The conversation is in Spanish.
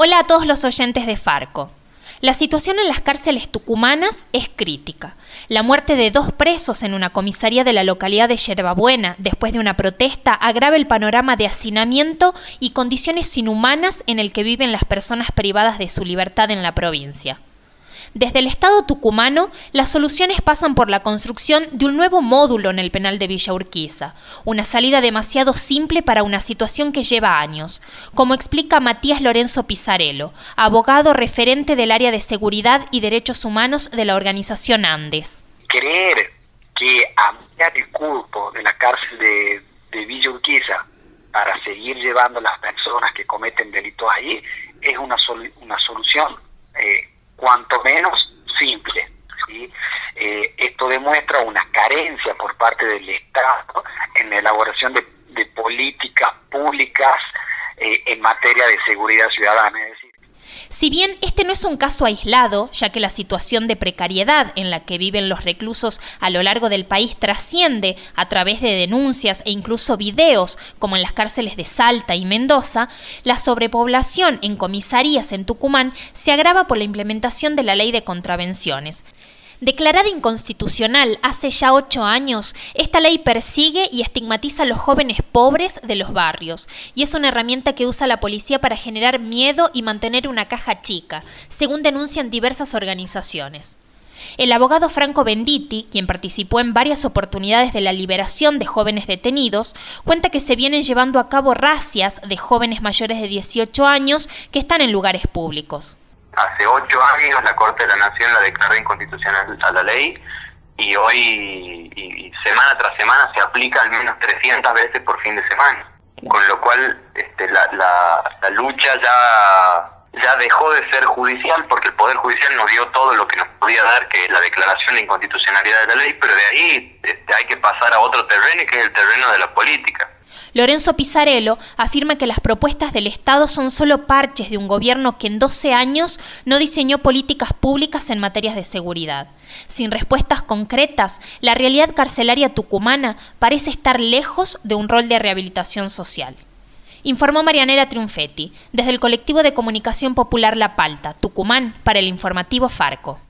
Hola a todos los oyentes de Farco. La situación en las cárceles tucumanas es crítica. La muerte de 2 presos en una comisaría de la localidad de Yerbabuena después de una protesta agrava el panorama de hacinamiento y condiciones inhumanas en el que viven las personas privadas de su libertad en la provincia. Desde el Estado tucumano, las soluciones pasan por la construcción de un nuevo módulo en el penal de Villa Urquiza, una salida demasiado simple para una situación que lleva años, como explica Matías Lorenzo Pisarello, abogado referente del área de seguridad y derechos humanos de la organización Andes. Creer que ampliar el cupo de la cárcel de Villa Urquiza para seguir llevando a las personas que cometen delitos ahí es una solución cuanto menos simple, ¿sí? Esto demuestra una carencia por parte del Estado en la elaboración de políticas públicas en materia de seguridad ciudadana. Es decir, si bien este no es un caso aislado, ya que la situación de precariedad en la que viven los reclusos a lo largo del país trasciende a través de denuncias e incluso videos, como en las cárceles de Salta y Mendoza, la sobrepoblación en comisarías en Tucumán se agrava por la implementación de la ley de contravenciones. Declarada inconstitucional hace ya 8 años, esta ley persigue y estigmatiza a los jóvenes pobres de los barrios, y es una herramienta que usa la policía para generar miedo y mantener una caja chica, según denuncian diversas organizaciones. El abogado Franco Venditti, quien participó en varias oportunidades de la liberación de jóvenes detenidos, cuenta que se vienen llevando a cabo razias de jóvenes mayores de 18 años que están en lugares públicos. Hace 8 años la Corte de la Nación la declaró inconstitucional a la ley y hoy y semana tras semana se aplica al menos 300 veces por fin de semana, con lo cual la lucha ya dejó de ser judicial porque el Poder Judicial nos dio todo lo que nos podía dar, que es la declaración de inconstitucionalidad de la ley, pero de ahí hay que pasar a otro terreno, que es el terreno de la política. Lorenzo Pisarello afirma que las propuestas del Estado son solo parches de un gobierno que en 12 años no diseñó políticas públicas en materias de seguridad. Sin respuestas concretas, la realidad carcelaria tucumana parece estar lejos de un rol de rehabilitación social. Informó Marianela Triunfetti, desde el colectivo de comunicación popular La Palta, Tucumán, para el informativo Farco.